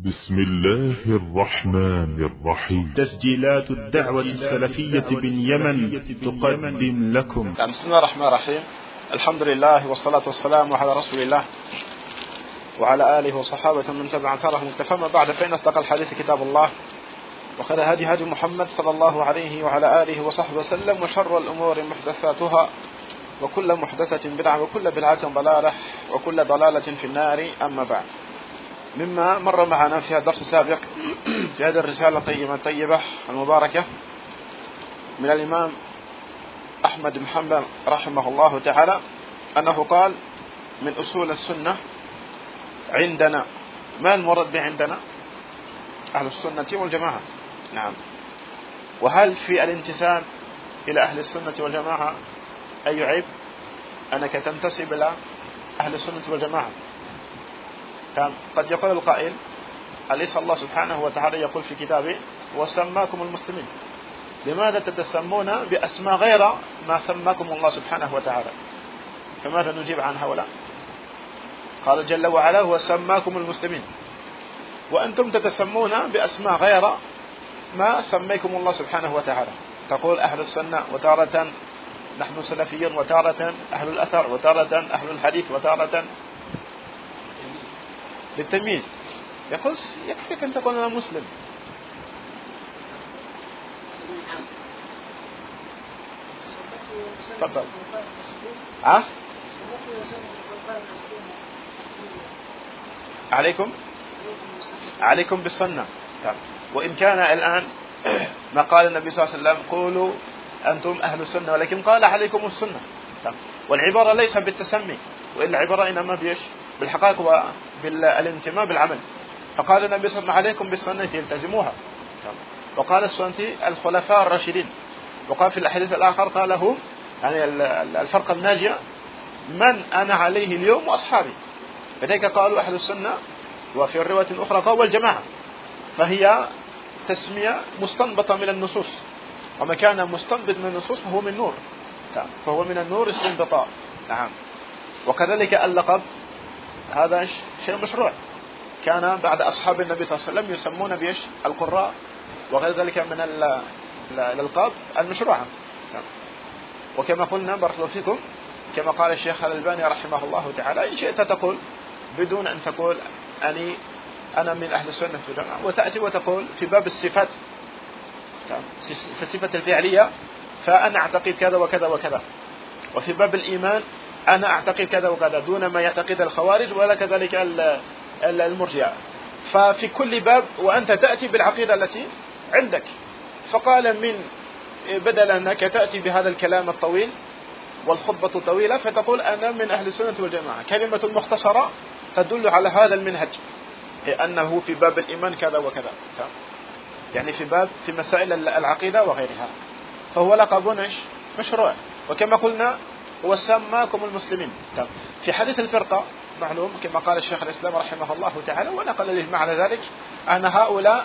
بسم الله الرحمن الرحيم. تسجيلات الدعوة السلفية باليمن تقدم لكم. بسم الله الرحمن الرحيم. الحمد لله والصلاة والسلام على رسول الله وعلى آله وصحابة من تبع أثرهم مكتفى. بعد فإن أصدق الحديث كتاب الله وخير هدي محمد صلى الله عليه وعلى آله وصحبه وسلم، وشر الأمور محدثاتها وكل محدثة بدعة وكل بدعة ضلالة وكل ضلالة في النار. أما بعد، مما مر معنا في الدرس السابق في هذه الرسالة الطيبة المباركة من الإمام أحمد بن حنبل رحمه الله تعالى أنه قال: من أصول السنة عندنا. ما المراد بعندنا؟ أهل السنة والجماعة. نعم. وهل في الانتساب إلى أهل السنة والجماعة أي عيب أنك تنتسب إلى أهل السنة والجماعة؟ قد يقول القائل: أليس الله سبحانه وتعالى يقول في كتابه: وسماكم المسلمين، لماذا تتسمون بأسماء غير ما سماكم الله سبحانه وتعالى؟ فماذا نجيب عن هؤلاء؟ قال جل وعلا: وسماكم المسلمين، وأنتم تتسمون بأسماء غير ما سميكم الله سبحانه وتعالى. تقول أهل السنة، وتارة نحن سلفيون، وتارة أهل الأثر، وتارة أهل الحديث، وتارة للتمييز. يقول يكفيك أن تقول أنا مسلم. تفضل. عليكم بالسنة. وإن كان الآن ما قال النبي صلى الله عليه وسلم: قولوا أنتم أهل السنة، ولكن قال عليكم السنة. والعبارة ليس بالتسمي، وإلا العبارة إنما بالحقائق وبالانتماء بالعمل. فقال النبي صلى الله عليه وسلم: عليكم بالسنة التزموها. وقال السنة الخلفاء الراشدين. وقال في الحديث الآخر قال هم يعني الفرق الناجية من أنا عليه اليوم وأصحابي. لذلك قالوا أهل السنة، وفي الرواية الأخرى قالوا الجماعة. فهي تسمية مستنبطة من النصوص، وما كان مستنبط من النصوص فهو من نور، فهو من النور استنبطاء. نعم. وكذلك اللقب هذا شيء مشروع، كان بعد أصحاب النبي صلى الله عليه وسلم يسمون بيش القراء وغير ذلك من الألقاب المشروعة. وكما قلنا بارك الله فيكم، كما قال الشيخ الألباني رحمه الله تعالى: إن شئت تقول بدون أن تقول أنا من أهل السنة والجماعة، وتأتي وتقول في باب الصفات، في الصفة الفعلية فأنا أعتقد كذا وكذا وكذا، وفي باب الإيمان أنا أعتقد كذا وكذا، دون ما يعتقد الخوارج ولا كذلك المرجئة. ففي كل باب وأنت تأتي بالعقيدة التي عندك. فقال: من بدل أنك تأتي بهذا الكلام الطويل والخطبة الطويلة فتقول أنا من أهل السنة والجماعة، كلمة مختصرة تدل على هذا المنهج، أنه في باب الإيمان كذا وكذا، يعني في مسائل العقيدة وغيرها. فهو لقب مشروع. وكما قلنا: وسماكم المسلمين. في حديث الفرقة معلوم كما قال الشيخ الإسلام رحمه الله تعالى، ونقل له معنى ذلك أن هؤلاء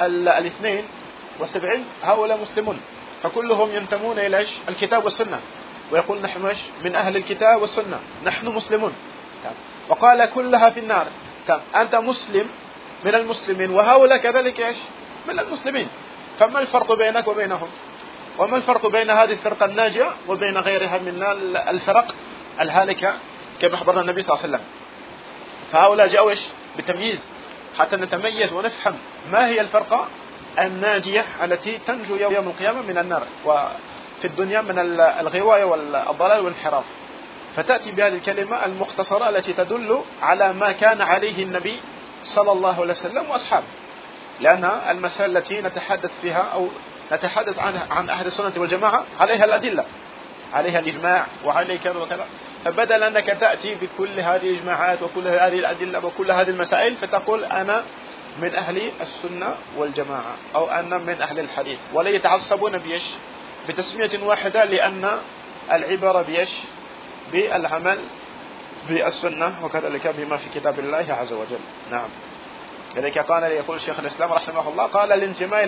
72 هؤلاء مسلمون، فكلهم ينتمون إلى الكتاب والسنة، ويقول نحن من أهل الكتاب والسنة، نحن مسلمون. وقال: كلها في النار. أنت مسلم من المسلمين، وهؤلاء كذلك من المسلمين. فما الفرق بينك وبينهم؟ وما الفرق بين هذه الفرقة الناجية وبين غيرها من الفرق الهالكة كما أخبرنا النبي صلى الله عليه وسلم؟ فهؤلاء جاءوا بالتمييز حتى نتميز ونفهم ما هي الفرقة الناجية التي تنجو يوم القيامة من النار، وفي الدنيا من الغواية والضلال والانحراف. فتأتي بهذه الكلمة المختصرة التي تدل على ما كان عليه النبي صلى الله عليه وسلم وأصحابه، لأن المسائل التي نتحدث فيها أو نتحدث عن أهل السنة والجماعة عليها الأدلة، عليها الإجماع وعليها كذا وكذا. فبدل أنك تأتي بكل هذه الإجماعات وكل هذه الأدلة وكل هذه المسائل فتقول أنا من أهل السنة والجماعة أو أنا من أهل الحديث، ولا يتعصبون بتسمية واحدة، لأن العبارة بالعمل بالسنة وكذلك بما في كتاب الله عز وجل. نعم. لذلك يقول الشيخ الإسلام رحمه الله: قال الانتماء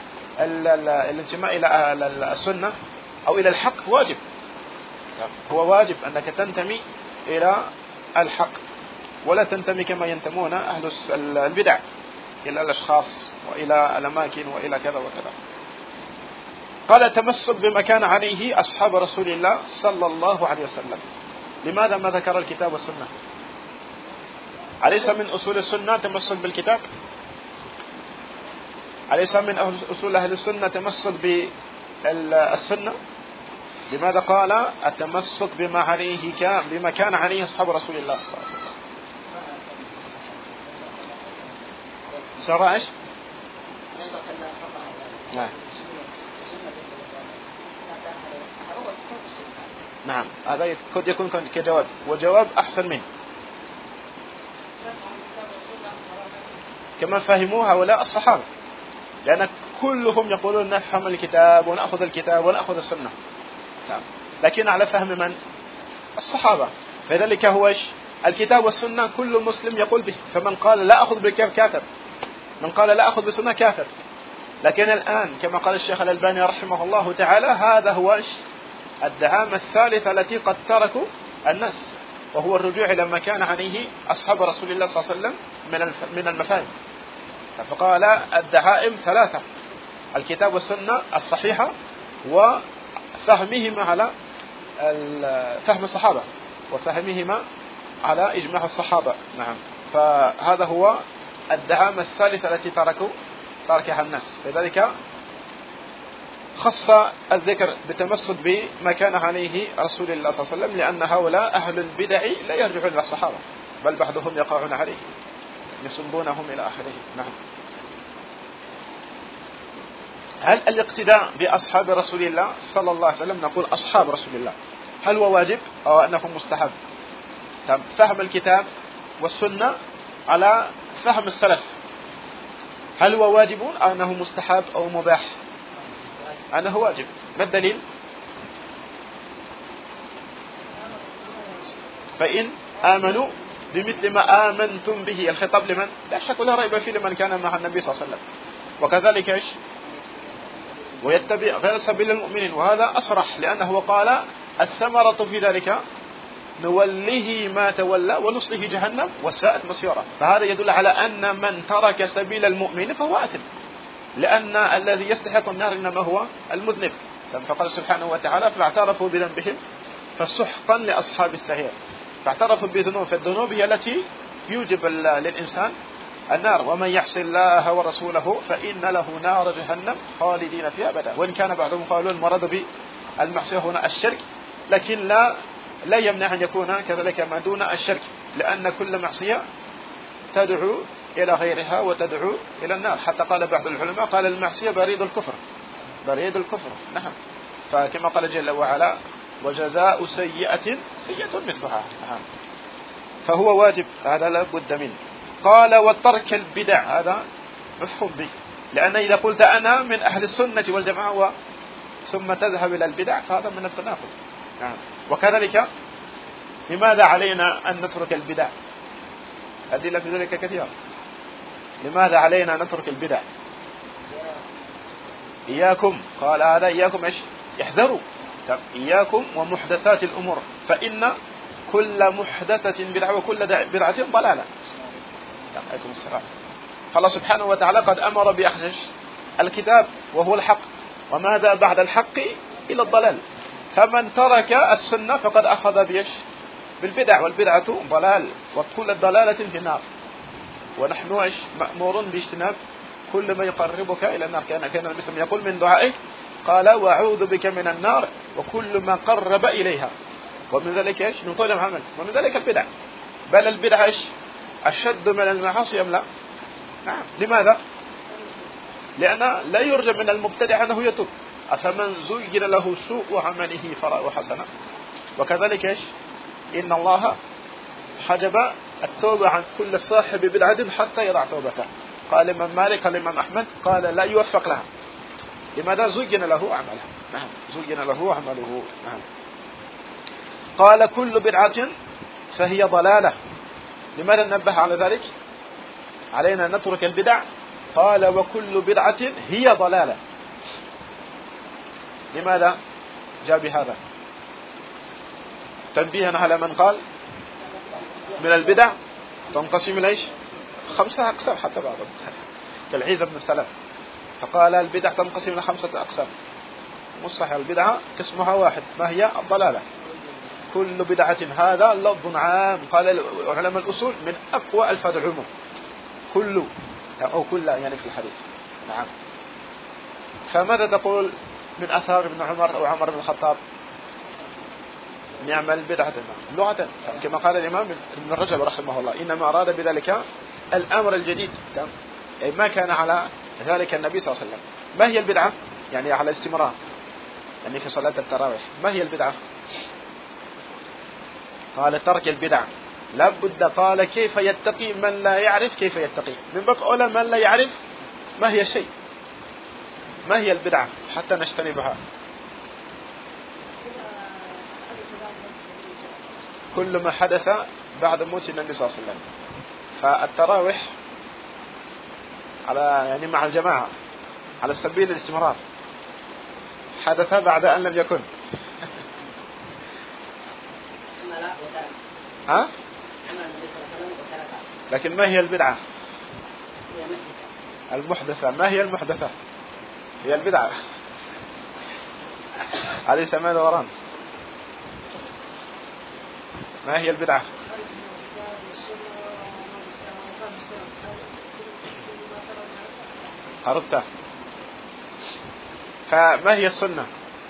إلى السنة أو إلى الحق واجب. هو واجب أنك تنتمي إلى الحق، ولا تنتمي كما ينتمون أهل البدع. إلى الأشخاص وإلى الأماكن وإلى كذا وكذا. قال التمسك بما كان عليه أصحاب رسول الله صلى الله عليه وسلم. لماذا ما ذكر الكتاب والسنة؟ أليس من أصول السنة تمسك بالكتاب؟ أليس من أصول أهل السنة تمسك بالسنة؟ لماذا قال التمسك بما كان عليه أصحاب رسول الله صلى الله عليه وسلم؟ سرعش؟ نعم هذا قد يكون كجواب، وجواب أحسن منه. كما فهموا هؤلاء الصحابة، لأن كلهم يقولون نفهم الكتاب ونأخذ الكتاب ونأخذ السنة، نعم. لكن على فهم من؟ الصحابة. فذلك هو الكتاب والسنة كل مسلم يقول به. فمن قال لا أخذ بالكتاب كافر، من قال لا أخذ بالسنة كافر. لكن الآن كما قال الشيخ الألباني رحمه الله تعالى هذا هو الدعامة الثالثة التي قد تركوا الناس، وهو الرجوع إلى ما كان عليه أصحاب رسول الله صلى الله عليه وسلم من المفاهيم. فقال الدعائم ثلاثة: الكتاب والسنة الصحيحة، وفهمهما على فهم الصحابة، وفهمهما على إجماع الصحابة. نعم. فهذا هو الدعامة الثالثة التي تركها الناس. لذلك خص الذكر بالتمسك بما كان عليه رسول الله صلى الله عليه وسلم، لأن هؤلاء أهل البدع لا يرجعون إلى الصحابة، بل بعضهم يقعون عليه يسبونهم إلى آخره. نعم. هل الاقتداء بأصحاب رسول الله صلى الله عليه وسلم، نقول أصحاب رسول الله، هل هو واجب أو أنه مستحب؟ فهم الكتاب والسنة على فهم السلف، هل هو واجب أو أنه مستحب أو مباح؟ أنه واجب. ما الدليل؟ فإن آمنوا بمثل ما آمنتم به. الخطاب لمن؟ لا شك ولا ريب فيه لمن كان مع النبي صلى الله عليه وسلم. وكذلك ويتبع غير سبيل المؤمنين، وهذا أصرح، لأنه قال الثمرة في ذلك نوله ما تولى ونصله جهنم وساءت مصيره. فهذا يدل على أن من ترك سبيل المؤمن فهو آثم، لأن الذي يستحق النار إنما هو المذنب. فقال سبحانه وتعالى فاعترفوا بذنبهم فسحقا لأصحاب السعير. فاعترفوا بذنوب، فالذنوب هي التي يوجب للإنسان النار. ومن يعص الله ورسوله فإن له نار جهنم خالدين فيها أبدا. وإن كان بعضهم قالوا المراد بالمعصية هنا الشرك، لكن لا يمنع أن يكون كذلك ما دون الشرك، لأن كل معصية تدعو إلى غيرها وتدعو إلى النار. حتى قال بعض العلماء قال المعصية بريد الكفر، بريد الكفر. نعم. فكما قال جل وعلا وجزاء سيئة مثلها. نعم. فهو واجب، هذا لا بد منه. قال وترك البدع، هذا مفهوم به، لأن إذا قلت أنا من أهل السنة والجماعة ثم تذهب إلى البدع فهذا من التناقض. نعم. وكذلك لماذا علينا أن نترك البدع؟ أدلة في ذلك كثيرة. لماذا علينا أن نترك البدع؟ إياكم، قال هذا إياكم إيش؟ احذروا. إياكم ومحدثات الأمور فإن كل محدثة بدعة وكل بدعة ضلالة. عليكم السلام. الله سبحانه وتعالى قد أمر بأخذ الكتاب وهو الحق، وماذا بعد الحق إلى الضلال. فمن ترك السنة فقد أخذ بيش بالبدع، والبدعة ضلال وكل الضلالة في النار. ونحن مأمور باجتناب كل ما يقربك إلى النار. كان المسلم يقول من دعائه قال وأعوذ بك من النار وكل ما قرب إليها. ومن ذلك إيش؟ من طول العمل، ومن ذلك البدع. بل البدع إيش؟ أشد من المعاصي أم لا؟ نعم. لماذا؟ لأن لا يرجى من المبتدع أنه يتوب. أفمن زين له سوء عمله فرأى حسنا. وكذلك إيش؟ إن الله حجب التوبة عن كل صاحب بدعة حتى يضع توبته. قال الإمام مالك، قال الإمام أحمد، قال لا يوفق لها. لماذا؟ زين له عمله. نعم. زين له عمله. نعم. قال كل بدعة فهي ضلالة. لماذا ننبه على ذلك؟ علينا أن نترك البدع. قال وكل بدعة هي ضلالة. لماذا جاء بهذا؟ تنبيها على من قال من البدع تنقسم إلى 5 أقسام حتى بعضهم. كالعيسى بن السلام، فقال البدع تنقسم إلى 5 أقسام. مش صحيح، البدعة قسمها واحد، ما هي؟ الضلالة. كل بدعة، هذا لفظ عام قال علماء الأصول من أقوى ألفاظ العموم، كل أو كل يعني في الحديث. نعم. فماذا تقول من أثار ابن عمر أو عمر بن الخطاب؟ نعم البدعة لغة، كما قال الإمام ابن رجب رحمه الله، إنما أراد بذلك الأمر الجديد، أي ما كان على ذلك النبي صلى الله عليه وسلم. ما هي البدعة؟ يعني على استمرار، يعني في صلاة التراويح. ما هي البدعة؟ قال ترك البدع لابد. قال كيف يتقي من لا يعرف كيف يتقي؟ من باب أولى من لا يعرف ما هي الشيء، ما هي البدعة حتى نجتنبها. كل ما حدث بعد موت النبي صلى الله عليه وسلم. فالتراويح على يعني مع الجماعة على سبيل الاستمرار حدث بعد أن لم يكن. ها؟ لكن ما هي البدعة؟ المحدثة. ما هي المحدثة؟ هي البدعة. علي سمان وران. ما هي البدعة؟ قربت. فما هي السنة؟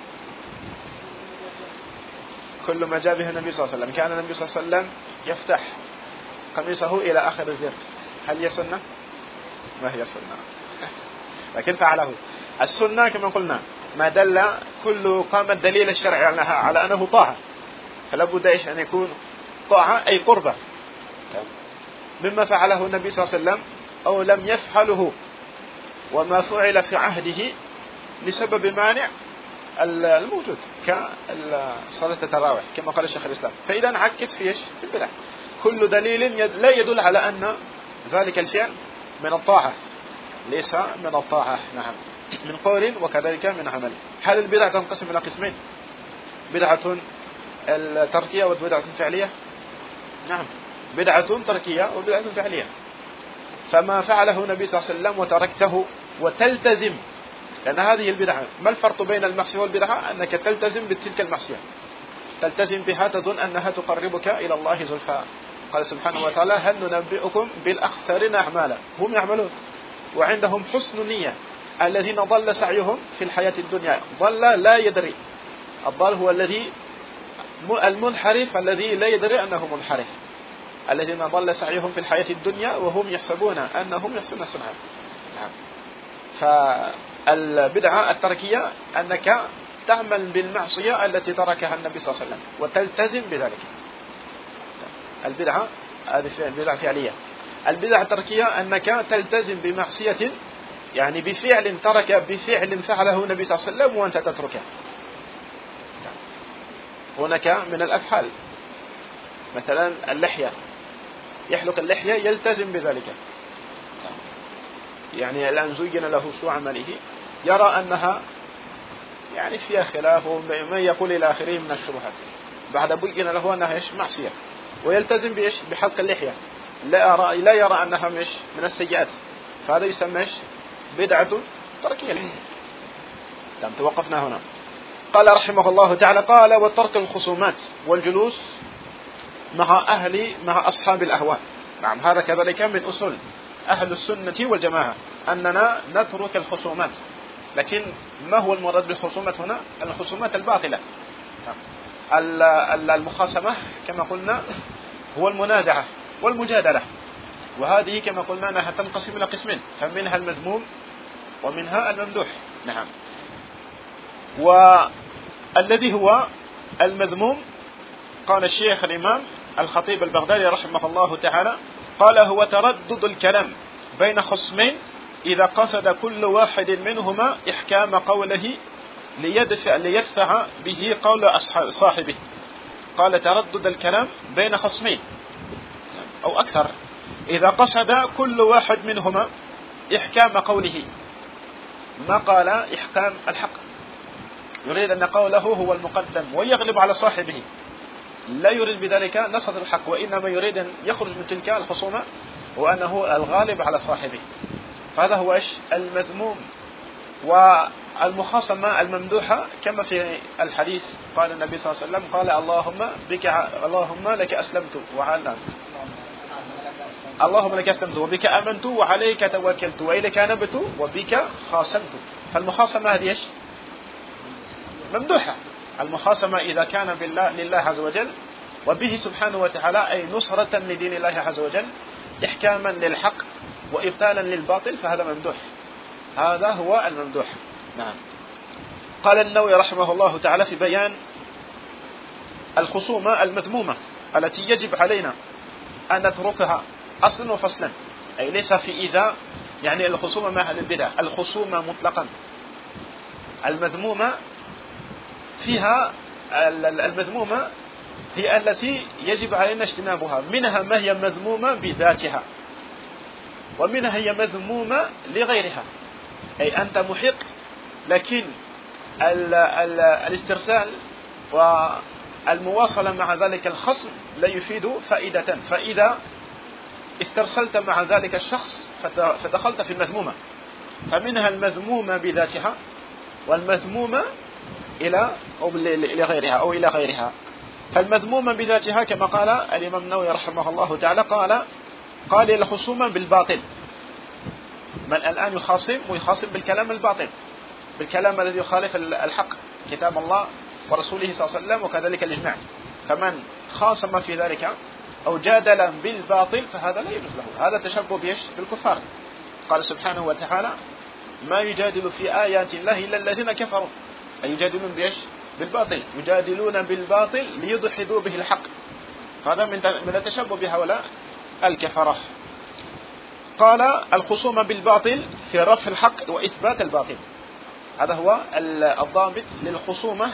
كل ما جاء به النبي صلى الله عليه وسلم. كان النبي صلى الله عليه وسلم يفتح قميصه إلى آخر الزر. هل هي سنة؟ ما هي سنة؟ لكن فعله. السنة كما قلنا ما دل كل قام الدليل الشرعي على أنه طاعة، فلا بد أن يكون طاعة أي قربة، مما فعله النبي صلى الله عليه وسلم أو لم يفعله، وما فعل في عهده لسبب مانع الموجود كصلاة التراويح كما قال الشيخ الإسلام. فإذا نعكس في البدع. كل دليل لا يدل على أن ذلك الفعل من الطاعة، ليس من الطاعة. نعم، من قول وكذلك من عمل. هل البدع تنقسم إلى قسمين؟ بدعة التركية وبدعة فعلية. نعم، بدعة تركية وبدعة فعلية. فما فعله النبي صلى الله عليه وسلم وتركته وتلتزم، لأن هذه البدعة. ما الفرق بين المعصية والبدعة؟ أنك تلتزم بتلك المعصية، تلتزم بها، تظن أنها تقربك إلى الله زلفى. قال سبحانه وتعالى هل ننبئكم بالأخسرين أعمالا؟ هم يعملون وعندهم حسن نية. الذين ضل سعيهم في الحياة الدنيا، ضل لا يدري. الضال هو الذي المنحرف الذي لا يدري أنه منحرف. الذين ضل سعيهم في الحياة الدنيا وهم يحسبون أنهم يحسنون صنعا. نعم. فالبدعة التركية أنك تعمل بالمعصية التي تركها النبي صلى الله عليه وسلم وتلتزم بذلك. البدعة هذه بدعة فعلية. البدعة التركية أنك تلتزم بمعصية، يعني بفعل بفعل فعله النبي صلى الله عليه وسلم وأنت تتركه. هناك من الأفعال مثلا اللحية، يحلق اللحية يلتزم بذلك. يعني الآن زين له سوء عمله، يرى أنها يعني فيها خلاف وما يقول إلى آخره من الشبهات، بعد بين له أنها معصية ويلتزم بحلق اللحية، لا يرى أنها مش من السيئات، فهذا يسمى بدعة تركية. تم توقفنا هنا. قال رحمه الله تعالى قال وترك الخصومات والجلوس مع أصحاب الأهواء. نعم، هذا كذلك من أصول أهل السنة والجماعة أننا نترك الخصومات. لكن ما هو المراد بالخصومات هنا؟ الخصومات الباطلة. المخاصمة كما قلنا هو المنازعة والمجادلة، وهذه كما قلنا أنها تنقسم إلى قسمين، فمنها المذموم ومنها الممدوح. نعم. والذي هو المذموم قال الشيخ الإمام الخطيب البغدادي رحمه الله تعالى قال هو تردد الكلام بين خصمين إذا قصد كل واحد منهما إحكام قوله ليدفع به قول صاحبه. قال تردد الكلام بين خصمين أو أكثر إذا قصد كل واحد منهما إحكام قوله، ما قال إحكام الحق، يريد أن قوله هو المقدم ويغلب على صاحبه، لا يريد بذلك نصر الحق، وإنما يريد أن يخرج من تلك الخصومة وأنه الغالب على صاحبه. فهذا هو إيش المذموم. والمخاصمة الممدوحة كما في الحديث قال النبي صلى الله عليه وسلم قال اللهم لك أسلمت اللهم لك أسلمت وبك آمنت وعليك توكلت وإليك نبت وبك خاصمت. فالمخاصمة هذه إيش ممدوحة. المخاصمة إذا كان لله عز وجل وبه سبحانه وتعالى أي نصرة لدين الله عز وجل إحكاما للحق وإبطالا للباطل فهذا ممدوح. هذا هو الممدوح. نعم. قال النووي رحمه الله تعالى في بيان الخصومة المذمومة التي يجب علينا أن نتركها أصلا وفصلا، أي ليس في إيذاء يعني الخصومة مع أهل البدع، الخصومة مطلقا المذمومة فيها المذمومة هي التي يجب علينا اجتنابها. منها ما هي مذمومة بذاتها ومنها هي مذمومة لغيرها، أي أنت محق لكن الاسترسال والمواصلة مع ذلك الخصم لا يفيد فائدة، فإذا استرسلت مع ذلك الشخص فدخلت في المذمومة. فمنها المذمومة بذاتها والمذمومة إلى غيرها. فالمذمومة بذاتها كما قال الإمام النووي رحمه الله تعالى قال الخصومة بالباطل. من الآن يخاصم ويخاصم بالكلام الباطل، بالكلام الذي يخالف الحق كتاب الله ورسوله صلى الله عليه وسلم وكذلك الإجماع. فمن خاصم في ذلك أو جادل بالباطل فهذا لا يجوز له، هذا تشبه بالكفار. قال سبحانه وتعالى ما يجادل في آيات الله إلا الذين كفروا، أي يجادلون بالباطل، يجادلون بالباطل ليدحضوا به الحق. هذا من التشبه بهؤلاء الكفرة. قال الخصومة بالباطل في رفع الحق وإثبات الباطل. هذا هو الضابط للخصومة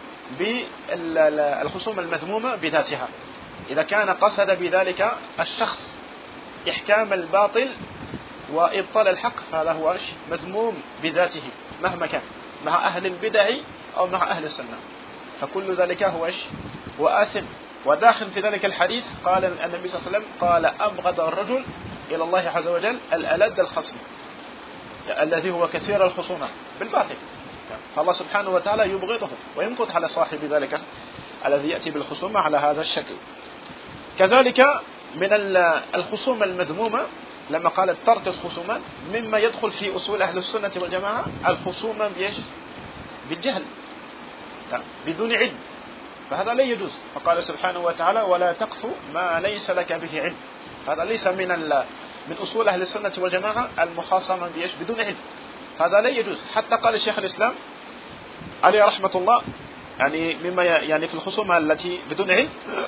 بالخصومة المذمومة بذاتها. إذا كان قصد بذلك الشخص إحكام الباطل وإبطال الحق فهذا هو مذموم بذاته مهما كان، مع أهل البدع أو مع أهل السنة، فكل ذلك هو وآثم. وداخل في ذلك الحديث قال النبي صلى الله عليه وسلم قال أبغض الرجل إلى الله عز وجل الألد الخصم الذي هو كثير الخصومة بالباطل. فالله سبحانه وتعالى يبغضه ويمقت على صاحب ذلك الذي يأتي بالخصومة على هذا الشكل. كذلك من الخصومة المذمومة لما قال ترك الخصومات مما يدخل في أصول أهل السنة والجماعة الخصومة بالجهل بدون علم، فهذا لا يجوز. فقال سبحانه وتعالى ولا تقف ما ليس لك به علم. هذا ليس من أصول أهل السنة والجماعة المخاصمة بدون علم، هذا لا يجوز. حتى قال الشيخ الإسلام عليه رحمة الله يعني مما يعني في الخصومة التي بدون علم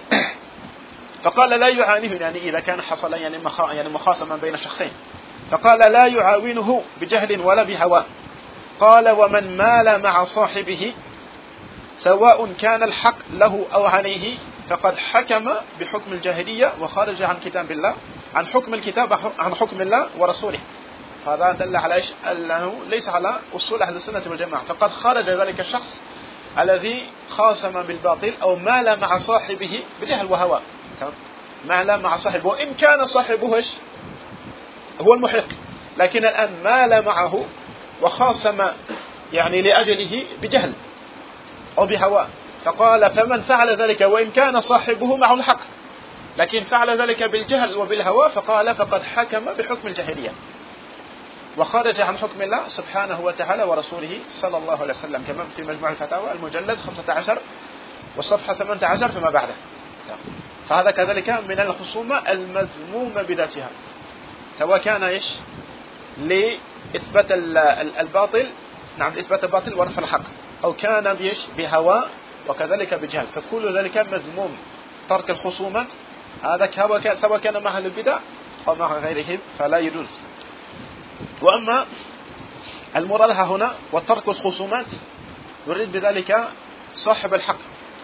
فقال لا يعانيه يعني إذا كان حصل يعني مخاصمة بين شخصين، فقال لا يعاونه بجهل ولا بهوى. قال ومن مال مع صاحبه سواء كان الحق له أو عليه فقد حكم بحكم الجاهلية وخرج عن كتاب الله، عن حكم الكتاب عن حكم الله ورسوله. هذا دل على أنه ليس على أصول أهل السنة والجماعة. فقد خرج ذلك الشخص الذي خاصم بالباطل أو مال مع صاحبه بجهل وهوى، مال مع صاحبه وإن كان صاحبه هو المحق، لكن الآن مال معه وخاصم يعني لأجله بجهل أو بهوى. فقال فمن فعل ذلك وإن كان صاحبه معه الحق لكن فعل ذلك بالجهل وبالهوى فقال فقد حكم بحكم الجاهلية وخرج عن حكم الله سبحانه وتعالى ورسوله صلى الله عليه وسلم، كما في مجموع الفتاوى المجلد 15 والصفحة 18 فما بعده. فهذا كذلك من الخصومة المذمومة بذاتها، سواء كان لإثبات الباطل، نعم لإثبات الباطل ورفع الحق، أو كان بهوى وكذلك بجهل، فكل ذلك مذموم. ترك الخصومات هذا سواء كان مع أهل البدع أو مع غيرهم فلا يجوز. وأما المراد هنا وترك الخصومات يريد بذلك صاحب الحق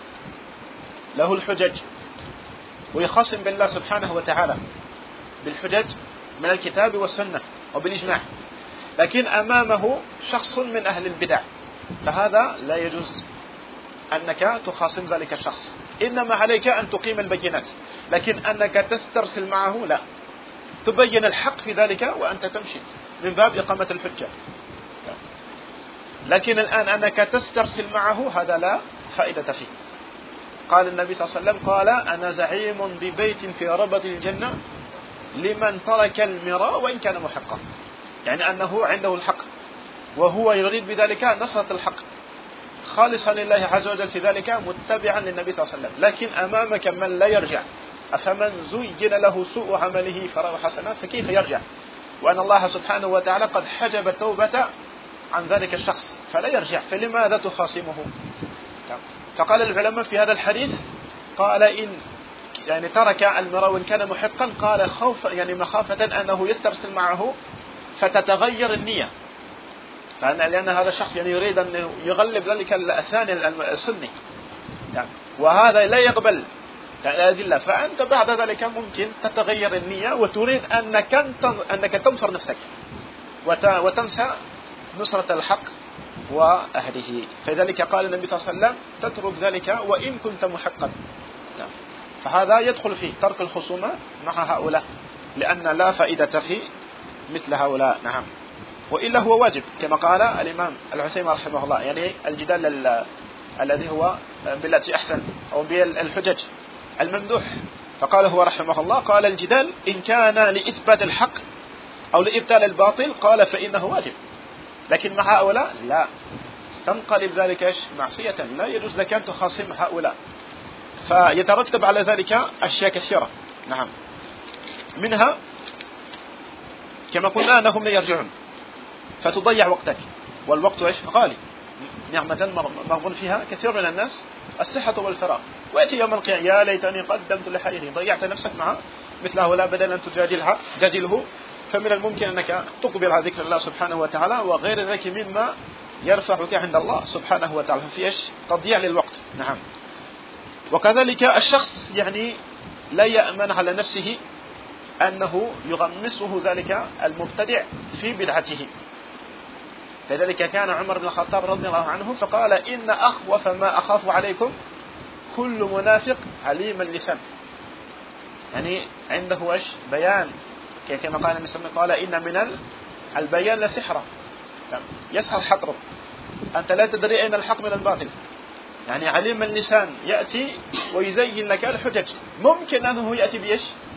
له الحجج ويخاصم بالله سبحانه وتعالى بالحجج من الكتاب والسنة وبالإجماع، لكن أمامه شخص من أهل البدع فهذا لا يجوز أنك تخاصم ذلك الشخص، إنما عليك أن تقيم البينات، لكن أنك تسترسل معه لا، تبين الحق في ذلك وأنت تمشي من باب إقامة الحجة. لكن الآن أنك تسترسل معه هذا لا فائدة فيه. قال النبي صلى الله عليه وسلم قال أنا زعيم ببيت في ربط الجنة لمن ترك المراء وإن كان محقا، يعني أنه عنده الحق وهو يريد بذلك نصرة الحق خالصا لله عز وجل في ذلك متبعا للنبي صلى الله عليه وسلم. لكن أمامك من لا يرجع، أفمن زين له سوء عمله فرأى حسنا فكيف يرجع، وأن الله سبحانه وتعالى قد حجب التوبة عن ذلك الشخص فلا يرجع، فلماذا تخاصمه؟ فقال العلماء في هذا الحديث قال إن يعني ترك المراء وإن كان محقا، قال خوف يعني مخافة أنه يسترسل معه فتتغير النية، لأن هذا الشخص يعني يريد أن يغلب ذلك الثاني السني يعني، وهذا لا يقبل الأدلة، فأنت بعد ذلك ممكن تتغير النية وتريد أنك تنصر نفسك وتنسى نصرة الحق وأهله. فذلك قال النبي صلى الله عليه وسلم تترك ذلك وإن كنت محقا. فهذا يدخل فيه ترك الخصومة مع هؤلاء، لأن لا فائدة في مثل هؤلاء. نعم. وإلا هو واجب كما قال الإمام العثيمين رحمه الله، يعني الجدال الذي هو بالتي أحسن أو بالحجج الممدوح. فقال هو رحمه الله قال الجدال إن كان لإثبات الحق أو لإبطال الباطل قال فإنه واجب، لكن مع هؤلاء لا، تنقلب ذلك معصية، لا يجوز لك أن تخاصم هؤلاء، فيترتب على ذلك أشياء كثيرة. نعم. منها كما قلنا أنهم لا يرجعون فتضيع وقتك، والوقت غالي، نعمة مغبون فيها كثير من الناس الصحة والفراغ، ويأتي يوم القيامة يا ليتني قدمت لحياتي، ضيعت نفسك مع مثل هؤلاء بدل أن تجادله. فمن الممكن أنك تقبل على ذكر الله سبحانه وتعالى وغير ذلك مما يرفعك عند الله سبحانه وتعالى، ففي تضييع للوقت. نعم. وكذلك الشخص يعني لا يأمن على نفسه أنه يغمسه ذلك المبتدع في بدعته. لذلك كان عمر بن الخطاب رضي الله عنه فقال إن أخوف ما أخاف عليكم كل منافق عليم اللسان، يعني عنده بيان، كما قال النبي صلى الله عليه وسلم قال إن من البيان لسحرا، يسحر حقره، أنت لا تدري أين الحق من الباطل، يعني عليم اللسان يأتي ويزين لك الحجج، ممكن أنه يأتي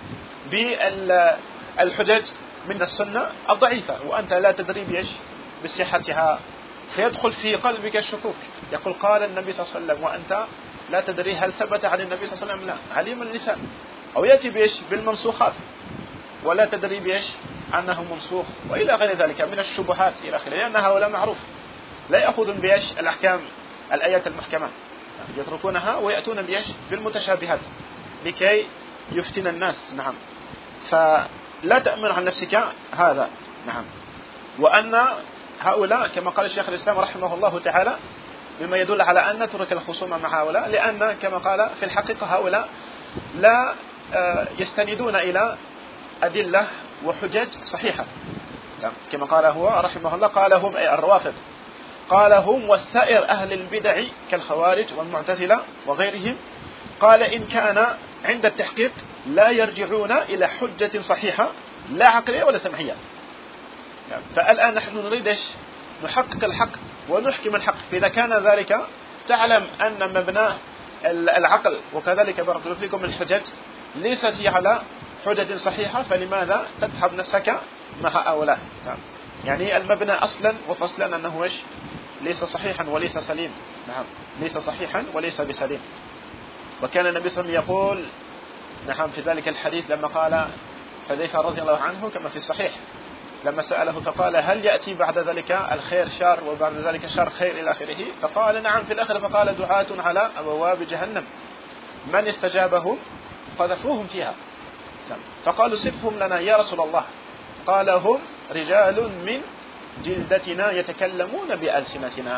بالحجج من السنة الضعيفة وأنت لا تدري بصحتها، فيدخل في قلبك الشكوك، يقول قال النبي صلى الله عليه وسلم وأنت لا تدري هل ثبت عن النبي صلى الله عليه وسلم، لا، عليم اللسان. أو يأتي بالمنسوخات ولا تدري أنه منسوخ، وإلى غير ذلك من الشبهات إلى آخره، لأن هؤلاء معروف لا يأخذون الأحكام الآيات المحكمات، يتركونها ويأتون بالمتشابهات لكي يفتن الناس. نعم. فلا تأمن عن نفسك هذا. نعم. وأن هؤلاء كما قال الشيخ الإسلام رحمه الله تعالى مما يدل على أن نترك الخصومة مع هؤلاء، لأن كما قال في الحقيقة هؤلاء لا يستندون إلى أدلة وحجج صحيحة، كما قال هو رحمه الله قال هم الروافض، قال هم وسائر أهل البدع كالخوارج والمعتزلة وغيرهم، قال إن كان عند التحقيق لا يرجعون إلى حجة صحيحة لا عقلية ولا سمعية. فالآن نحن نريد نحقق الحق ونحكم الحق، فإذا كان ذلك تعلم أن مبنى العقل وكذلك بارك الله فيكم الحجج ليست على حجج صحيحة، فلماذا تتعب نفسك مع هؤلاء؟ يعني المبنى أصلا وفصلا أنه ليس صحيحا وليس سليم. نعم. ليس صحيحا وليس بسليم. وكان النبي صلى الله عليه وسلم يقول نعم في ذلك الحديث لما قال حذيفة رضي الله عنه كما في الصحيح لما سأله فقال هل يأتي بعد ذلك الخير شر وبعد ذلك شر خير إلى آخره، فقال نعم في الآخر، فقال دعاة على أبواب جهنم من استجابهم قذفوهم فيها. فقالوا صفهم لنا يا رسول الله، قال هم رجال من جلدتنا يتكلمون بألسنتنا.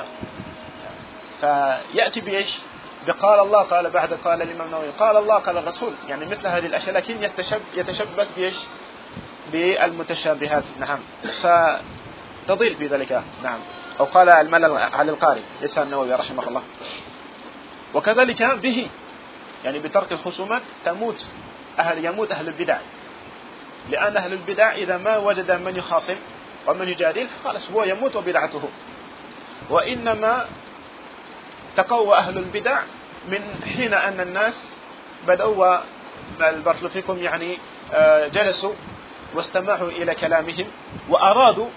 فيأتي بقال الله قال بعد قال الإمام النووي قال الله قال الرسول، يعني مثل هذه الأشياء، لكن يتشبث بالمتشابهات. نعم. فتضيل في ذلك. نعم. أو قال الملل على القارئ لسان النووي رحمه الله. وكذلك به يعني بترك الخصومات يموت أهل البدع، لأن أهل البدع إذا ما وجد من يخاصم ومن يجادل خلاص هو يموت وبدعته. وإنما تقوى أهل البدع من حين أن الناس بدأوا بارك فيكم يعني جلسوا واستمعوا إلى كلامهم وأرادوا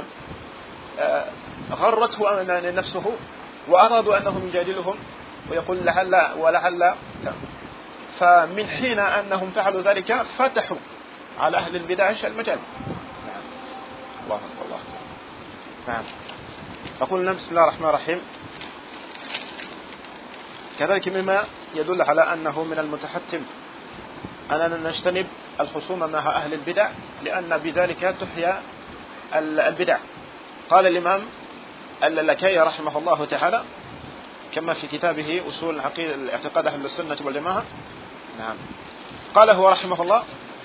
غرته نفسه وأرادوا أنهم يجادلهم ويقول لعل ولعل. فمن حين أنهم فعلوا ذلك فتحوا على أهل البدع المجال. الله أكبر الله. نعم. فقلنا بسم الله الرحمن الرحيم. كذلك مما يدل على أنه من المتحتم أننا نجتنب الخصومة مع أهل البدع لأن بذلك تحيا البدع. قال الإمام اللالكائي رحمه الله تعالى كما في كتابه أصول العقيدة الاعتقاد أهل السنة والجماعة. نعم. قال هو رحمه الله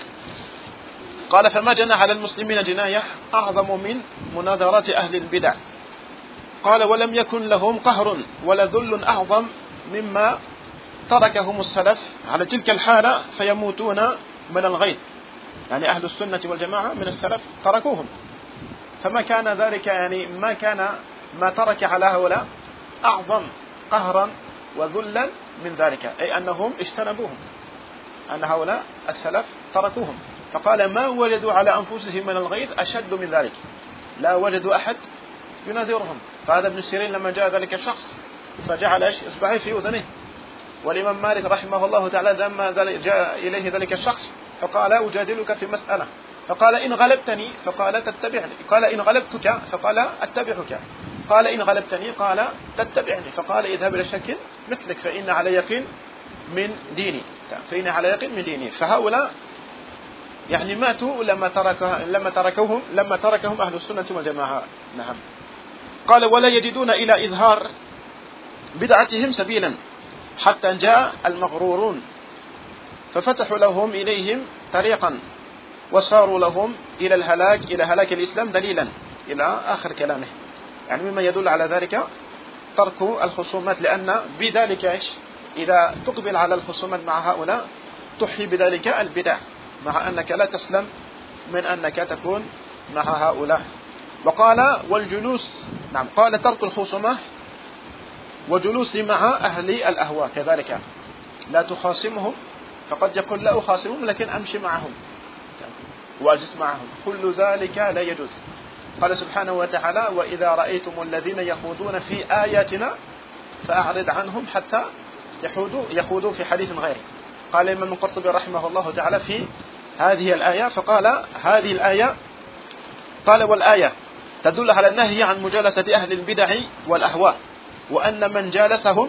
قال فما جنى على المسلمين جناية أعظم من مناظرة أهل البدع. قال ولم يكن لهم قهر ولا ذل أعظم مما تركهم السلف على تلك الحالة فيموتون من الغيظ. يعني أهل السنة والجماعة من السلف تركوهم فما كان ذلك يعني ما ترك على هؤلاء أعظم قهرا وذلا من ذلك أي أنهم اجتنبوهم أن هؤلاء السلف تركوهم. فقال ما وجدوا على أنفسهم من الغيظ أشد من ذلك لا وجدوا أحد يناذرهم. فهذا ابن سيرين لما جاء ذلك الشخص فجعل إصبعيه في أذنه. والإمام مالك رحمه الله تعالى لما جاء إليه ذلك الشخص فقال أجادلك في مسألة فقال إن غلبتني فقال تتبعني قال إن غلبتك فقال أتبعك قال إن غلبتني قال تتبعني فقال اذهب إلى شك مثلك فإن على يقين من ديني. فهؤلاء يعني ماتوا لما تركهم أهل السنة والجماعة. نعم. قال ولا يجدون إلى إظهار بدعتهم سبيلا حتى جاء المغرورون ففتحوا لهم إليهم طريقا وصاروا لهم إلى هلاك الإسلام دليلا إلى آخر كلامه. يعني مما يدل على ذلك ترك الخصومات لأن بذلك إذا تقبل على الخصومات مع هؤلاء تحيي بذلك البدع مع أنك لا تسلم من أنك تكون مع هؤلاء. وقال والجلوس. نعم. قال ترك الخصومة وجلوس مع أهل الأهواء كذلك لا تخاصمهم فقد يقول لا أخاصمهم لكن أمشي معهم وأجلس معهم كل ذلك لا يجوز. قال سبحانه وتعالى وإذا رأيتم الذين يخوضون في آياتنا فأعرض عنهم حتى يخوضوا في حديث غيره. قال الإمام القرطبي رحمه الله تعالى في هذه الآية فقال هذه الآية قال والآية تدل على النهي عن مجالسة أهل البدع والأهواء وأن من جالسهم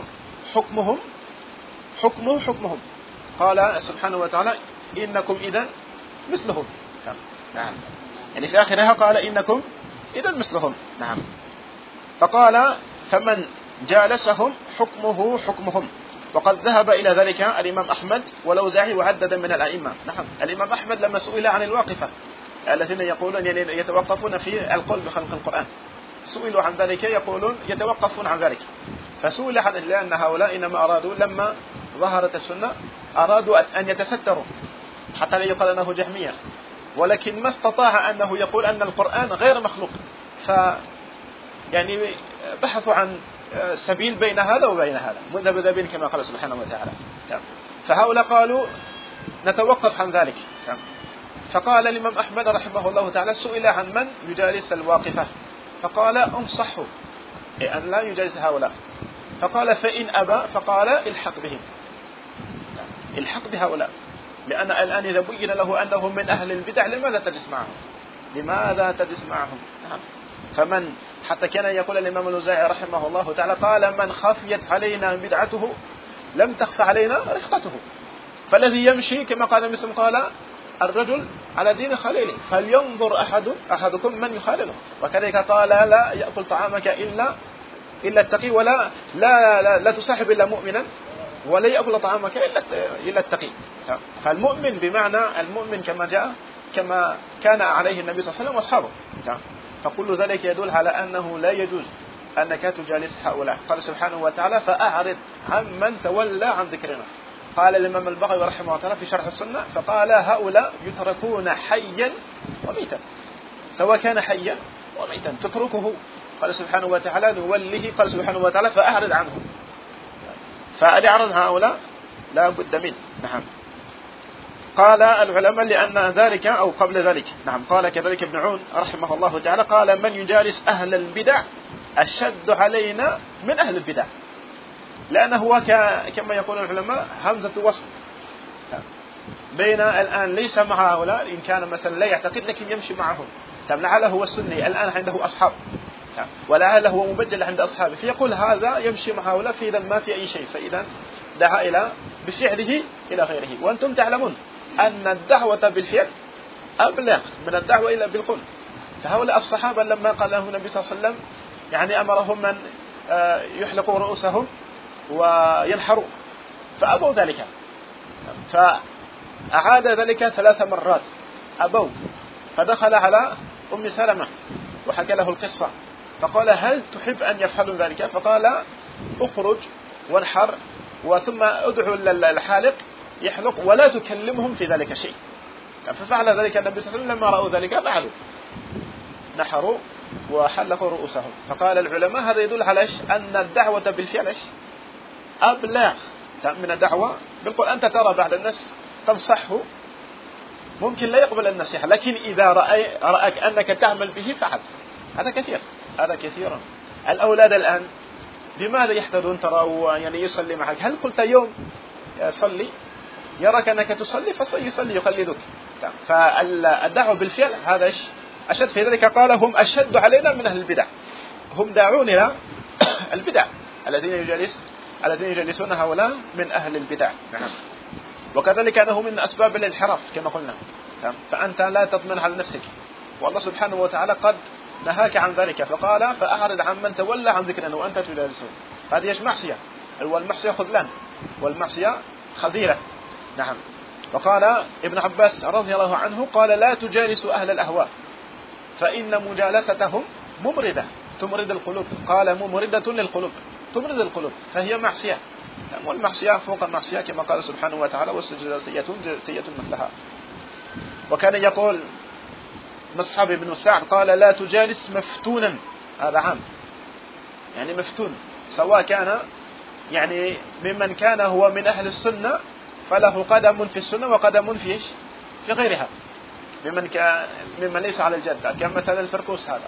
حكمهم. قال سبحانه وتعالى إنكم إذا مثلهم. نعم. يعني في آخرها قال إنكم إذا مثلهم. نعم. فقال فمن جالسهم حكمهم. وقد ذهب إلى ذلك الإمام أحمد والأوزاعي وعدد من الأئمة. نعم. الإمام أحمد لما سئل عن الواقفة الذين يقولون يتوقفون في القول بخلق القرآن سئلوا عن ذلك يقولون يتوقفون عن ذلك فسئل عن لأن هؤلاء إنما أرادوا لما ظهرت السنة أرادوا أن يتستروا حتى لا يقال أنه جهمية ولكن ما استطاع أنه يقول أن القرآن غير مخلوق يعني بحثوا عن سبيل بين هذا وبين هذا مذبذبين كما قال سبحانه وتعالى. فهؤلاء قالوا نتوقف عن ذلك. فقال الإمام أحمد رحمه الله تعالى سئل عن من يجالس الواقفة فقال انصحوا أن لا يجالس هؤلاء. فقال فإن أبى فقال الحق بهؤلاء لأن الآن إذا بين له أنهم من أهل البدع لماذا تجلس معهم. فمن حتى كان يقول الإمام الأوزاعي رحمه الله تعالى قال من خفيت علينا بدعته لم تخف علينا رفقته. فالذي يمشي كما قال مسلم قال الرجل على دين خليله فلينظر أحدكم من يخالله. وكذلك قال لا يأكل طعامك إلا التقي ولا لا تصاحب إلا مؤمنا ولا يأكل طعامك إلا التقي. فالمؤمن بمعنى المؤمن كما كان عليه النبي صلى الله عليه وسلم وأصحابه. فكل ذلك يدل على أنه لا يجوز أنك تجالس هؤلاء. قال سبحانه وتعالى فأعرض عن من تولى عن ذكرنا. قال الإمام البغوي رحمه الله تعالى في شرح السنة فقال هؤلاء يتركون حيا وميتا سواء كان حيا وميتا تتركه. قال سبحانه وتعالى نوله، قال سبحانه وتعالى فأعرض عنه. فالإعراض هؤلاء لا بد منه. نعم. قال العلماء لأن ذلك أو قبل ذلك، نعم، قال كذلك ابن عون رحمه الله تعالى قال من يجالس أهل البدع أشد علينا من أهل البدع، لأنه هو كما يقول العلماء همزة وصل بين الآن ليس مع هؤلاء، إن كان مثلا لا يعتقد لكن يمشي معهم، لعله هو السني الآن عنده أصحاب، ولعله هو مبجل عند أصحابه، فيقول هذا يمشي مع هؤلاء، فإذا ما في أي شيء، فإذا دعا إلى بفعله إلى غيره. وأنتم تعلمون أن الدعوة بالفعل أبلغ من الدعوة إلى بالقول. فهؤلاء الصحابة لما قال لهم النبي صلى الله عليه وسلم يعني أمرهم من يحلقوا رؤوسهم وينحروا، فأبوا ذلك، فأعاد ذلك 3 مرات أبوا. فدخل على أم سلمة وحكى له القصة، فقال هل تحب أن يفعلوا ذلك؟ فقال اخرج وانحر، وثم ادعو الحالق يحلق ولا تكلمهم في ذلك شيء. ففعل ذلك النبي صلى الله عليه وسلم، لما رأوا ذلك فعلوا، نحروا وحلقوا رؤوسهم. فقال العلماء هذا يدل على أن الدعوة بالفعل أبلغ من الدعوة بالقول. أنت ترى بعض الناس تنصحه ممكن لا يقبل النصيحة، لكن إذا رأك أنك تعمل به فعل. هذا كثير، هذا كثيرا. الأولاد الآن بماذا يحتاجون؟ ترى يعني يصلي معك، هل قلت يوم صلي يراك أنك تصلي فيصلي يقلدك. فالدعوة بالفعل هذا أشد. في ذلك قال هم أشد علينا من أهل البدع، هم داعون إلى البدع الذين يجلسون هؤلاء من أهل البدع. وكذلك أنه من أسباب الانحراف كما قلنا. فأنت لا تضمن على نفسك، والله سبحانه وتعالى قد نهاك عن ذلك، فقال فأعرض عن من تولى عن ذكرنا وأنت تجالسون. هذه معصية، والمعصية خذلان، والمعصية خذيلة. نعم. وقال ابن عباس رضي الله عنه قال لا تجالسوا أهل الأهواء فإن مجالستهم ممردة تمرد القلوب. قال ممردة للقلوب، تمرد القلوب، فهي معصية، والمعصية فوق المعصية كما قال سبحانه وتعالى والسجدة سيئة مثلها. وكان يقول مصعب بن سعد قال لا تجالس مفتونا، هذا عام، يعني مفتون، سواء كان يعني ممن كان هو من أهل السنة فله قدم في السنة وقدم في غيرها، ممن ليس على الجدة، كمثلا الفرقوس هذا.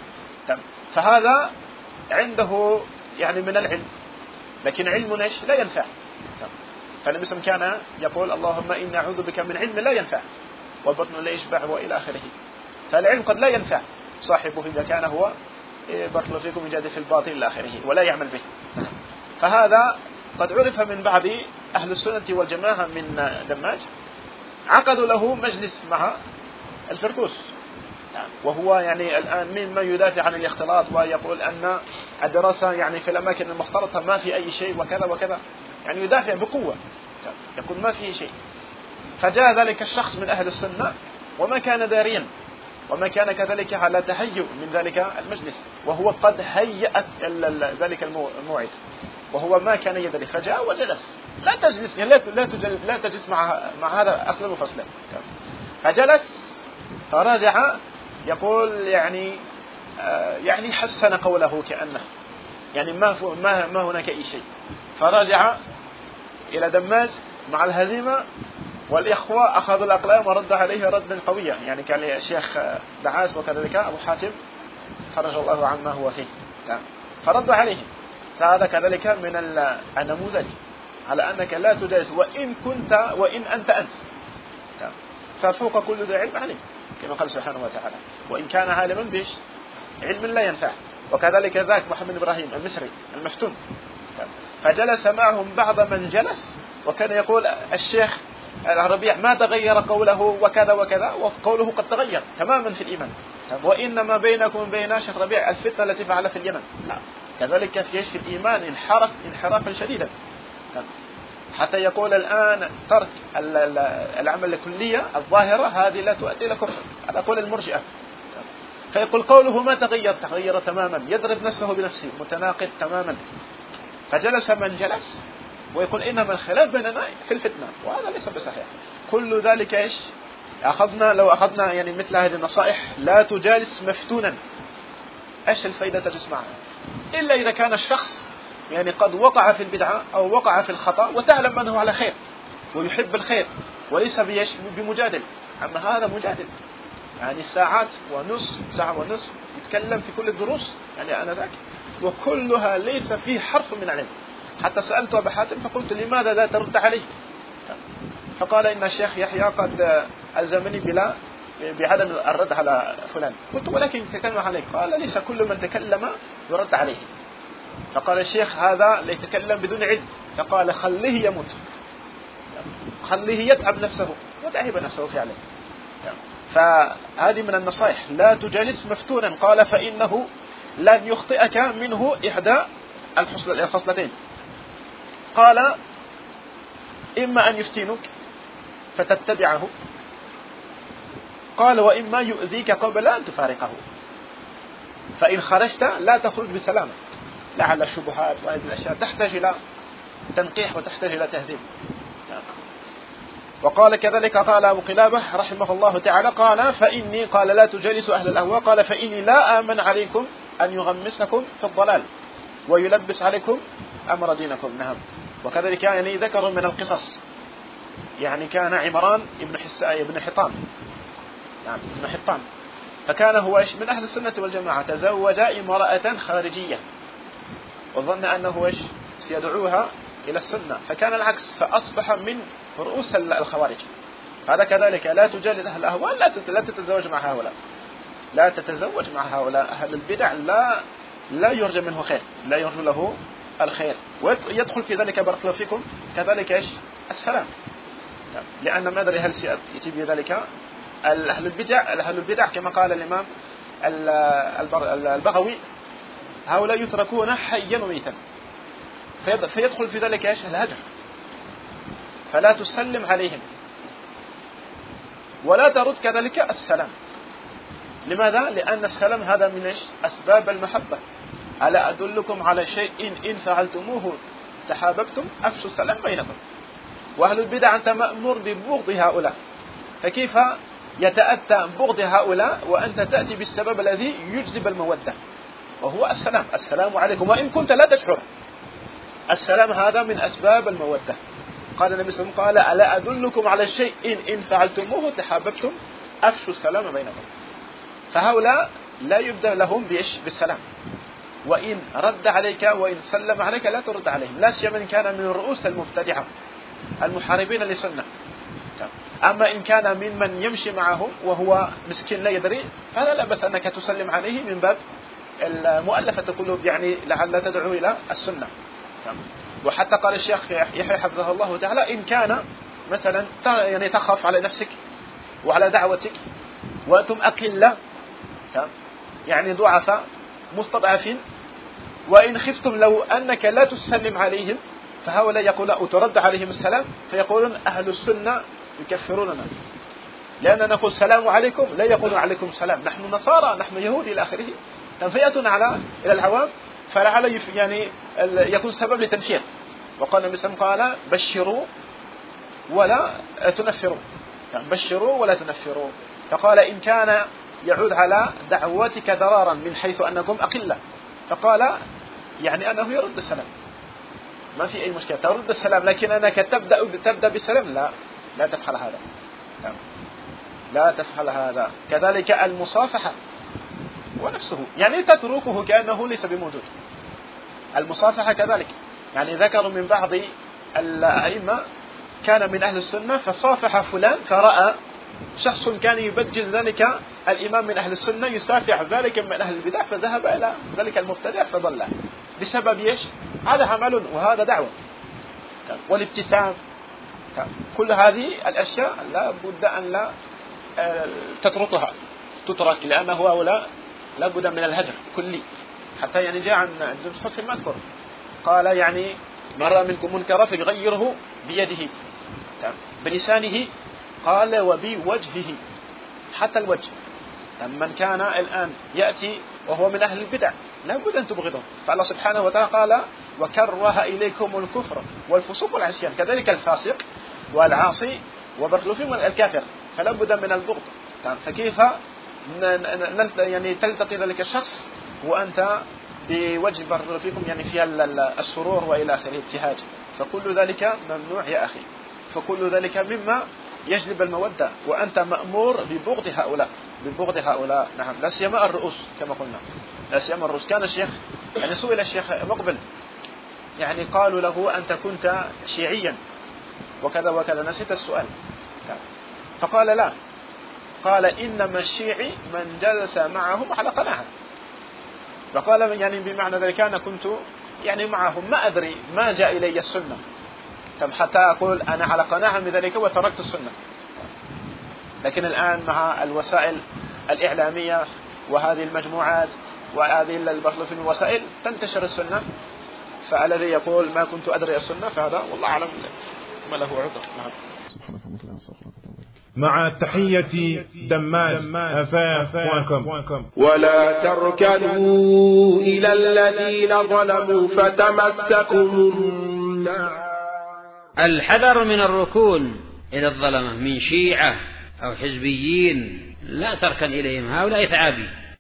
فهذا عنده يعني من العلم، لكن علم لا ينفع. فالنبي صلى الله عليه وسلم كان يقول اللهم إني أعوذ بك من علم لا ينفع والبطن لا يشبع وإلى آخره. فالعلم قد لا ينفع صاحبه إذا كان هو بطل فيكم يجادل في الباطل إلى آخره ولا يعمل به. فهذا قد عرف من بعض أهل السنة والجماعة من دماج، عقدوا له مجلس مع الفرقوس، وهو يعني الآن مما يدافع عن الاختلاط ويقول أن الدراسة يعني في الأماكن المختلطة ما في أي شيء وكذا وكذا، يعني يدافع بقوة، يقول ما فيه شيء. فجاء ذلك الشخص من أهل السنة وما كان داريا وما كان كذلك على تهيؤ من ذلك المجلس، وهو قد هيأت ذلك الموعد وهو ما كان يدري، فجاء وجلس. لا تجلس، يعني لا تجلس مع هذا أصلا وفصلا. فجلس فرجع يقول يعني حسن قوله كأنه يعني ما هناك أي شيء. فرجع إلى دماج مع الهزيمة، والإخوة أخذوا الأقلام ورد عليه ردا قويا، يعني كان الشيخ دعاس وكذلك أبو حاتم فرج الله عما هو فيه، فرد عليه. فهذا كذلك من النموذج على أنك لا تجالس وإن أنت ففوق كل ذي علم علم كما قال سبحانه وتعالى، وإن كان عالما بيش علم لا ينفع. وكذلك ذاك محمد إبراهيم المصري المفتون، فجلس معهم بعض من جلس، وكان يقول الشيخ الربيع ما تغير قوله وكذا وكذا، وقوله قد تغير تماما في الإيمان. وإنما بينكم وبين شيخ ربيع الفتنة التي فعل في اليمن. كذلك في الإيمان انحرافا شديدا، حتى يقول الآن ترك العمل الكلية الظاهرة هذه لا تؤدي إلى كفر، على قول المرجئة. فيقول قوله ما تغير تماما، يضرب نفسه بنفسه، متناقض تماما. فجلس من جلس ويقول إنما الخلاف بيننا في الفتنة، وهذا ليس بصحيح. كل ذلك لو أخذنا يعني مثل هذه النصائح، لا تجالس مفتونا، إيش الفائدة تسمعها؟ إلا إذا كان الشخص يعني قد وقع في البدعة أو وقع في الخطأ وتعلم أنه على خير ويحب الخير وليس بمجادل. أما هذا مجادل، يعني ساعة ونصف يتكلم في كل الدروس يعني أنا ذاك، وكلها ليس فيه حرف من علم. حتى سألت أبا حاتم فقلت لماذا لا ترد عليه؟ فقال إن الشيخ يحيى قد ألزمني بعدم الرد على فلان. قلت ولكن تكلم عليه. قال ليس كل من تكلم يرد عليه. فقال الشيخ هذا يتكلم بدون علم. فقال خليه يموت، خليه يتعب نفسه وتعب نفسه فعلا. فهذه من النصائح، لا تجالس مفتونا. قال فإنه لن يخطئك منه إحدى الخصلتين. قال إما أن يفتنك فتتبعه، قال وإما يؤذيك قبل أن تفارقه. فإن خرجت لا تخرج بسلامة، لعل الشبهات وهذه الأشياء تحتاج إلى تنقيح وتحتاج إلى تهذيب. وقال كذلك قال أبو قلابة رحمه الله تعالى قال فإني قال لا تجالسوا أهل الأهواء، قال فإني لا آمن عليكم أن يغمسكم في الضلال ويلبس عليكم أمر دينكم. نعم. وكذلك يعني ذكروا من القصص، يعني كان عمران ابن حطام، نعم ابن حطام، فكان هو من أهل السنة والجماعة، تزوج امرأة خارجية وظن أنه سيدعوها إلى السنة، فكان العكس، فأصبح من رؤوس الخوارج. هذا كذلك لا تجالس أهل الأهواء، لا تتزوج مع هؤلاء، لا تتزوج مع هؤلاء أهل البدع، لا يرجى منه خير، لا يرجى له الخير. ويدخل في ذلك بارك الله فيكم كذلك السلام، لأن ما أدري هل يأتي بذلك أهل البدع كما قال الإمام البغوي هؤلاء يتركون حيا وميتا، فيدخل في ذلك الهجر، فلا تسلم عليهم ولا ترد كذلك السلام. لماذا؟ لأن السلام هذا من أسباب المحبة. ألا أدلكم على شيء إن فعلتموه تحاببتم أفشوا السلام بينكم. وأهل البدع أنت مأمور ببغض هؤلاء، فكيف يتأتى بغض هؤلاء وأنت تأتي بالسبب الذي يجذب المودة وهو السلام عليكم، وإن كنت لا تشعر. السلام هذا من أسباب المودة. قال النبي صلى الله عليه وسلم قال ألا أدلكم على شيء إن فعلتموه تحاببتم أفشوا السلام بينكم. فهؤلاء لا يبدأ لهم بالسلام، وإن رد عليك وإن سلم عليك لا ترد عليهم، لا سيما إن كان من رؤوس المبتدعة المحاربين للسنة. أما إن كان ممن يمشي معهم وهو مسكين لا يدري فلا لا بس أنك تسلم عليه من باب المؤلفة القلوب، يعني لعل تدعو إلى السنة. وحتى قال الشيخ يحيى حفظه الله تعالى إن كان مثلا يعني تخاف على نفسك وعلى دعوتك وأنتم أقلة يعني ضعفاء مستضعفين، وإن خفتم لو أنك لا تسلم عليهم فهؤلاء يقول أترد عليهم السلام، فيقولون أهل السنة يكفروننا، لأننا نقول السلام عليكم لا يقولون عليكم السلام، نحن نصارى نحن يهود إلى آخره، تنفئة إلى العوام، فلعل يعني يكون سبب لتنفير. وقال النبي صلى الله عليه وسلم قال بشروا ولا تنفروا، بشروا ولا تنفروا. فقال إن كان يعود على دعوتك ضرارا من حيث أنكم أقلة، فقال يعني أنه يرد السلام، ما في أي مشكلة ترد السلام، لكن أنك تبدأ بالسلام لا تفعل هذا، لا تفعل هذا. كذلك المصافحة ونفسه يعني تتركه كأنه ليس بموجود. المصافحة كذلك، يعني ذكروا من بعض الأئمة كان من أهل السنة فصافح فلان فرأى شخص كان يبجل ذلك الإمام من أهل السنة يسافح ذلك من أهل البدع، فذهب إلى ذلك المبتدع فضل بسبب هذا عمل وهذا دعوة. والابتسام، كل هذه الأشياء لا بد أن لا تترك، لأنه هؤلاء لا بد من الهجر كلي. حتى يعني جاء عن الرسول ما أذكر قال يعني من رأى منكم منكرا فيغيره بيده بلسانه، قال وبوجهه، حتى الوجه. من كان الآن يأتي وهو من أهل البدع لا بد أن تبغضه، فالله سبحانه وتعالى قال وكره إليكم الكفر والفسوق والعصيان، كذلك الفاسق والعاصي وبرخلوفهم الكافر، فلا بد من البغض. فكيف يعني تلتقي ذلك الشخص وأنت بوجه بارك فيكم يعني فيها السرور وإلى آخره ابتهاج، فكل ذلك ممنوع يا أخي، فكل ذلك مما يجلب المودة، وأنت مأمور ببغض هؤلاء. نعم، لا سيما الرؤوس كما قلنا، لا سيما الرؤوس. كان الشيخ يعني سئل الشيخ مقبل يعني قالوا له أنت كنت شيعيا وكذا وكذا، نسيت السؤال، فقال لا، قال إنما الشيعي من جلس معهم على قناعة. فقال يعني بمعنى ذلك أنا كنت يعني معهم ما أدري ما جاء إلي السنة حتى أقول أنا على قناعة من ذلك وتركت السنة. لكن الآن مع الوسائل الإعلامية وهذه المجموعات وهذه الوسائل تنتشر السنة، فالذي يقول ما كنت أدري السنة فهذا والله أعلم ما له عذر. مع التحية دماج أفاف. ولا تركنوا إلى الذين ظلموا فتمسكم النار. الحذر من الركون إلى الظلمة من شيعة أو حزبيين، لا تركن إليهم، هؤلاء ثعابي.